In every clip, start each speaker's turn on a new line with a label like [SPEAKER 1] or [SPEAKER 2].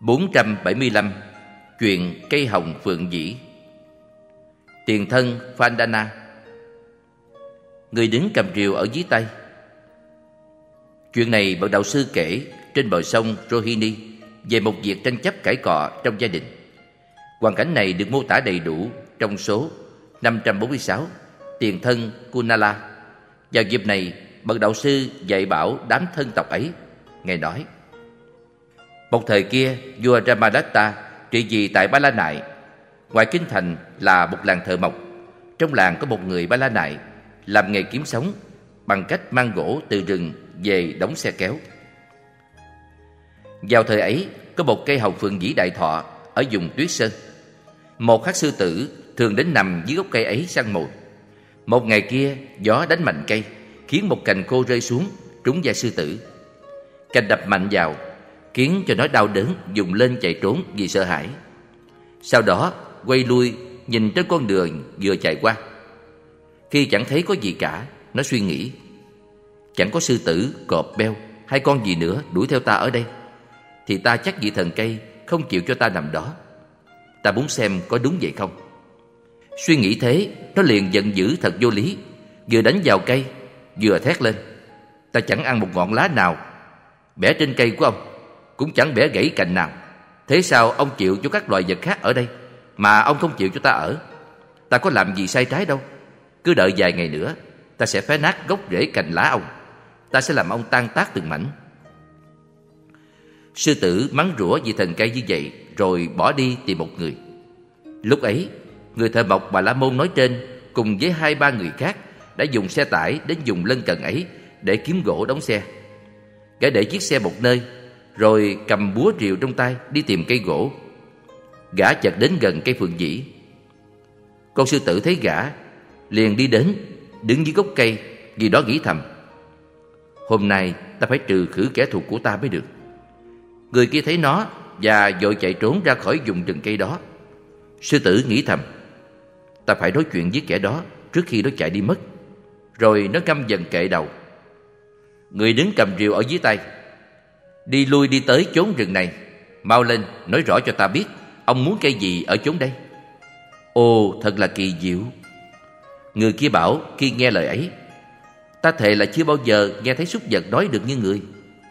[SPEAKER 1] 475. Chuyện cây hồng phượng dĩ. Tiền thân Phandana. Người đứng cầm rìu ở dưới tay. Chuyện này bậc đạo sư kể trên bờ sông Rohini về một việc tranh chấp cãi cọ trong gia đình. Hoàn cảnh này được mô tả đầy đủ trong số 546 Tiền thân Kunala. Vào dịp này, bậc đạo sư dạy bảo đám thân tộc ấy. Ngài nói: một thời kia, vua Ramadatta trị vì tại Ba La Nại. Ngoài kinh thành là một làng thợ mộc. Trong làng có một người Ba La Nại làm nghề kiếm sống bằng cách mang gỗ từ rừng về đóng xe kéo. Vào thời ấy, có một cây hồng phượng vĩ đại thọ ở vùng Tuyết Sơn. Một hắc sư tử thường đến nằm dưới gốc cây ấy săn mồi. Một ngày kia, gió đánh mạnh cây, khiến một cành khô rơi xuống trúng vai sư tử. Cành đập mạnh vào, khiến cho nó đau đớn, vùng lên chạy trốn vì sợ hãi. Sau đó quay lui nhìn trên con đường vừa chạy qua. Khi chẳng thấy có gì cả, nó suy nghĩ: chẳng có sư tử, cọp, beo hay con gì nữa đuổi theo ta ở đây, thì ta chắc vị thần cây không chịu cho ta nằm đó. Ta muốn xem có đúng vậy không. Suy nghĩ thế, nó liền giận dữ thật vô lý, vừa đánh vào cây vừa thét lên: ta chẳng ăn một ngọn lá nào bẻ trên cây của ông, cũng chẳng bẻ gãy cành nào. Thế sao ông chịu cho các loài vật khác ở đây, mà ông không chịu cho ta ở? Ta có làm gì sai trái đâu. Cứ đợi vài ngày nữa, ta sẽ phá nát gốc rễ cành lá ông. Ta sẽ làm ông tan tác từng mảnh. Sư tử mắng rủa vì thần cây như vậy, rồi bỏ đi tìm một người. Lúc ấy, người thợ mộc Bà La Môn nói trên cùng với 2-3 người khác đã dùng xe tải đến vùng lân cận ấy để kiếm gỗ đóng xe. Gã để chiếc xe một nơi, rồi cầm búa rìu trong tay đi tìm cây gỗ. Gã chợt đến gần cây phượng vĩ. Con sư tử thấy gã, liền đi đến, đứng dưới gốc cây, vì đó nghĩ thầm: hôm nay ta phải trừ khử kẻ thù của ta mới được. Người kia thấy nó và vội chạy trốn ra khỏi vùng rừng cây đó. Sư tử nghĩ thầm: ta phải nói chuyện với kẻ đó trước khi nó chạy đi mất. Rồi nó căm dần kệ đầu. Người đứng cầm rìu ở dưới tay: đi lui đi tới chốn rừng này, mau lên nói rõ cho ta biết ông muốn cây gì ở chốn đây. Ồ, thật là kỳ diệu. Người kia bảo khi nghe lời ấy: ta thề là chưa bao giờ nghe thấy súc vật nói được như người.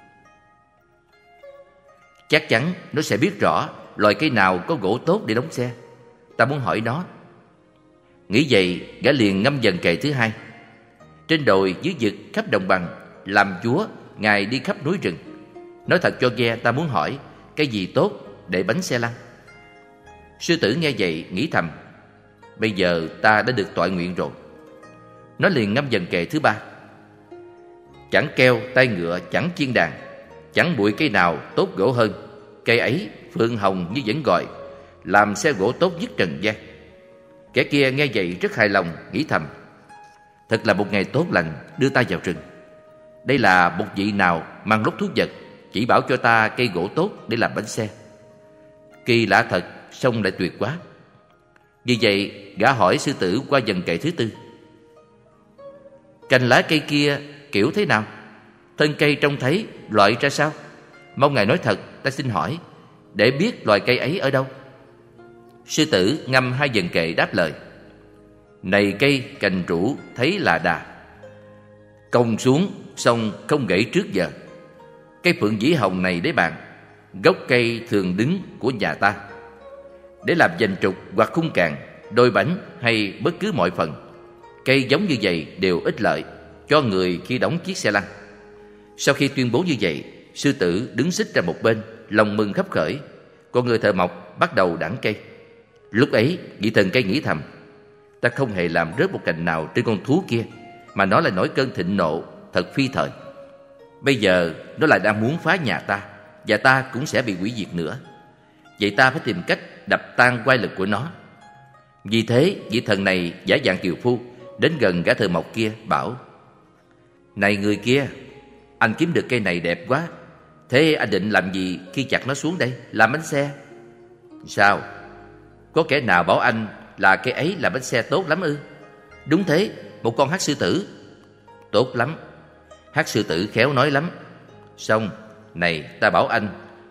[SPEAKER 1] Chắc chắn nó sẽ biết rõ loài cây nào có gỗ tốt để đóng xe. Ta muốn hỏi nó. Nghĩ vậy, gã liền ngâm dần kệ thứ hai. Trên đồi dưới vực khắp đồng bằng, làm chúa ngài đi khắp núi rừng. Nói thật cho nghe, ta muốn hỏi cái gì tốt để bánh xe lăn. Sư tử nghe vậy nghĩ thầm: bây giờ ta đã được toại nguyện rồi. Nó liền ngâm dần kệ thứ ba. Chẳng keo tai ngựa, chẳng chiên đàn, chẳng bụi cây nào tốt gỗ hơn. Cây ấy phượng hồng như vẫn gọi, làm xe gỗ tốt nhất trần gian. Kẻ kia nghe vậy rất hài lòng, nghĩ thầm: thật là một ngày tốt lành đưa ta vào rừng. Đây là một vị nào mang lốt thú vật chỉ bảo cho ta cây gỗ tốt để làm bánh xe. Kỳ lạ thật, song lại tuyệt quá. Vì vậy gã hỏi sư tử qua dần kệ thứ tư: cành lá cây kia kiểu thế nào? Thân cây trông thấy loại ra sao? Mong ngài nói thật, ta xin hỏi, để biết loài cây ấy ở đâu. Sư tử ngâm 2 dần kệ đáp lời: này cây cành rũ thấy là đà, cong xuống xong không gãy trước giờ. Cây phượng vĩ hồng này đấy bạn, gốc cây thường đứng của nhà ta, để làm dành trục hoặc khung càng, đôi bánh hay bất cứ mọi phần. Cây giống như vậy đều ích lợi cho người khi đóng chiếc xe lăn. Sau khi tuyên bố như vậy, sư tử đứng xích ra một bên, lòng mừng khấp khởi. Còn người thợ mộc bắt đầu đãng cây. Lúc ấy vị thần cây nghĩ thầm: ta không hề làm rớt một cành nào trên con thú kia, mà nó lại nổi cơn thịnh nộ thật phi thời. Bây giờ nó lại đang muốn phá nhà ta, và ta cũng sẽ bị hủy diệt nữa. Vậy ta phải tìm cách đập tan oai lực của nó. Vì thế vị thần này giả dạng kiều phu đến gần gã thợ mộc kia, bảo: này người kia, anh kiếm được cây này đẹp quá. Thế anh định làm gì khi chặt nó xuống đây, làm bánh xe? Sao? Có kẻ nào bảo anh là cây ấy làm bánh xe tốt lắm ư? Đúng thế, một con hắc sư tử. Tốt lắm. Hắc sư tử khéo nói lắm. Xong, này ta bảo anh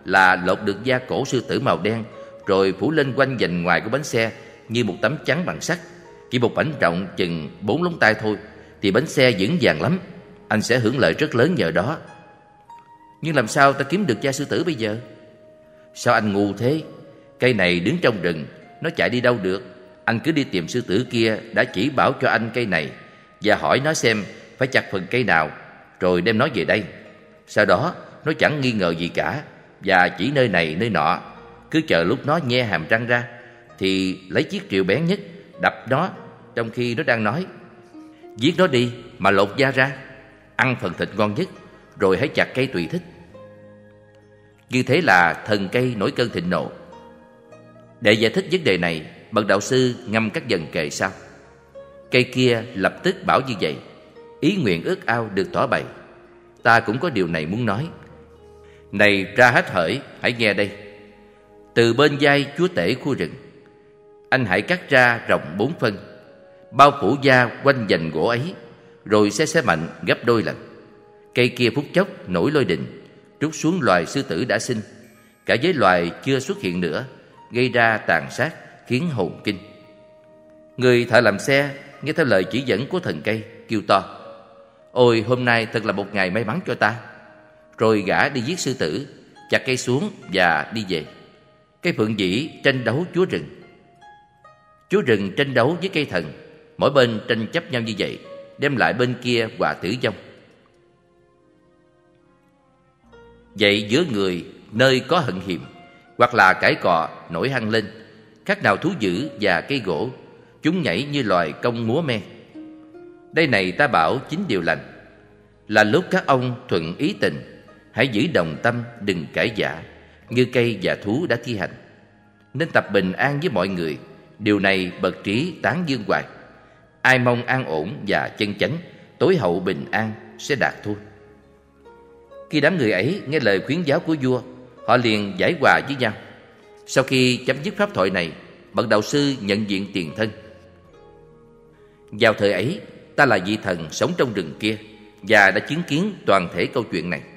[SPEAKER 1] là lột được da cổ sư tử màu đen, rồi phủ lên quanh vành ngoài của bánh xe như một tấm chắn bằng sắt. Chỉ một mảnh rộng chừng 4 lóng tay thôi thì bánh xe vững vàng lắm. Anh sẽ hưởng lợi rất lớn nhờ đó. Nhưng làm sao ta kiếm được da sư tử bây giờ? Sao anh ngu thế? Cây này đứng trong rừng, nó chạy đi đâu được? Anh cứ đi tìm sư tử kia đã chỉ bảo cho anh cây này, và hỏi nó xem phải chặt phần cây nào, rồi đem nó về đây. Sau đó nó chẳng nghi ngờ gì cả, và chỉ nơi này nơi nọ. Cứ chờ lúc nó nhe hàm răng ra thì lấy chiếc rìu bén nhất đập nó trong khi nó đang nói. Giết nó đi mà lột da ra, ăn phần thịt ngon nhất, rồi hãy chặt cây tùy thích. Như thế là thần cây nổi cơn thịnh nộ. Để giải thích vấn đề này, bậc đạo sư ngâm các dần kệ sau. Cây kia lập tức bảo như vậy: ý nguyện ước ao được tỏ bày. Ta cũng có điều này muốn nói. Này ra hết hỡi, hãy nghe đây. Từ bên vai chúa tể khu rừng, anh hãy cắt ra rộng 4 phân, bao phủ da quanh vành gỗ ấy, rồi xé mạnh gấp đôi lần. Cây kia phút chốc nổi lôi đình, trút xuống loài sư tử đã sinh, cả với loài chưa xuất hiện nữa, gây ra tàn sát khiến hồn kinh. Người thợ làm xe nghe theo lời chỉ dẫn của thần cây, kêu to: ôi, hôm nay thật là một ngày may mắn cho ta. Rồi gã đi giết sư tử, chặt cây xuống và đi về. Cây phượng dĩ tranh đấu chúa rừng. Chúa rừng tranh đấu với cây thần, mỗi bên tranh chấp nhau như vậy, đem lại bên kia hòa tử vong. Vậy giữa người nơi có hận hiềm, hoặc là cãi cọ nổi hăng lên, khác nào thú dữ và cây gỗ, chúng nhảy như loài công múa me. Đây này ta bảo chính điều lành, là lúc các ông thuận ý tình, hãy giữ đồng tâm đừng cãi vã, như cây và thú đã thi hành. Nên tập bình an với mọi người, điều này bậc trí tán dương hoài. Ai mong an ổn và chân chánh, tối hậu bình an sẽ đạt thôi. Khi đám người ấy nghe lời khuyến giáo của vua, họ liền giải hòa với nhau. Sau khi chấm dứt pháp thoại này, bậc đạo sư nhận diện tiền thân. Vào thời ấy, ta là vị thần sống trong rừng kia và đã chứng kiến toàn thể câu chuyện này.